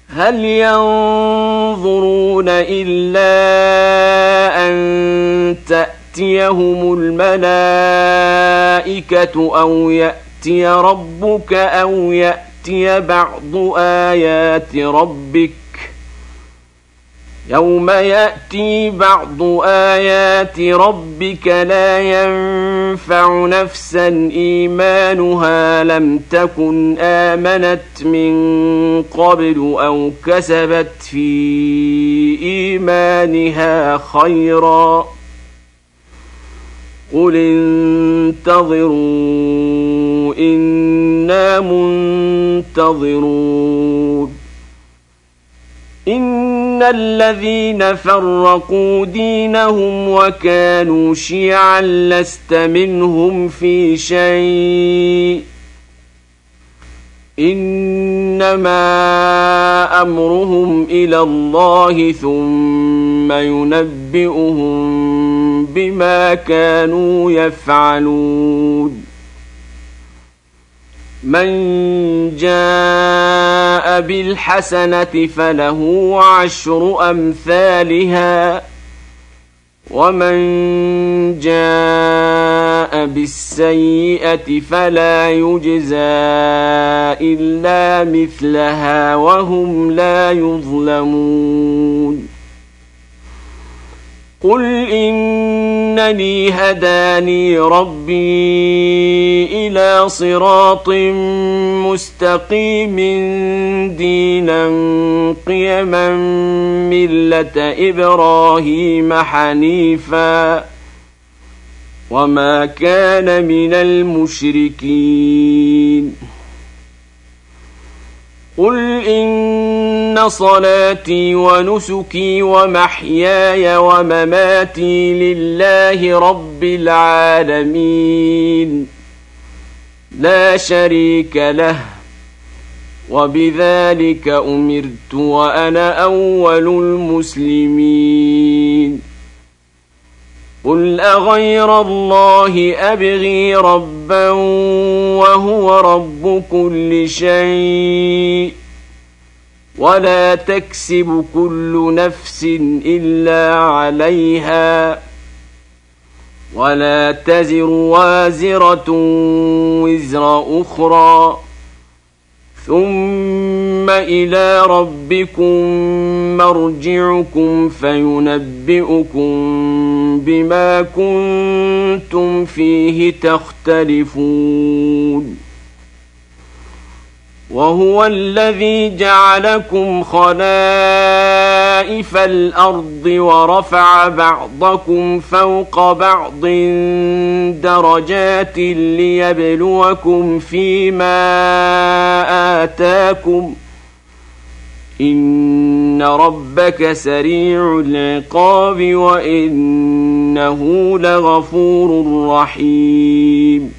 هل ينظرون إلا أن تأتيهم الملائكة أو يأتي ربك أو يأتي بعض آيات ربك يوم يأتي بعض آيات ربك لا ينفع نفسا إيمانها لم تكن آمنت من قبل أو كسبت في إيمانها خيرا قل انتظروا إنا منتظرون إن الذين فرقوا دينهم وكانوا شيعا لست منهم في شيء إنما أمرهم إلى الله ثم ينبئهم بما كانوا يفعلون من جاء بالحسنة فله 10 أمثالها ومن جاء بالسيئة فلا يجزى إلا مثلها وهم لا يظلمون قل إنني هداني ربي إلى صراط مستقيم دينا قيما ملة إبراهيم حنيفا وما كان من المشركين قل إن صلاتي ونسكي ومحياي ومماتي لله رب العالمين لا شريك له وبذلك أمرت وأنا أول المسلمين قل أغير الله أبغي ربا وهو رب كل شيء ولا تكسب كل نفس إلا عليها ولا تزر وازرة وزر أخرى ثم إلى ربكم مرجعكم فينبئكم بما كنتم فيه تختلفون وهو الذي جعلكم خلائف الأرض ورفع بعضكم فوق بعض درجات ليبلوكم فيما آتاكم إن ربك سريع العقاب وإنه لغفور رحيم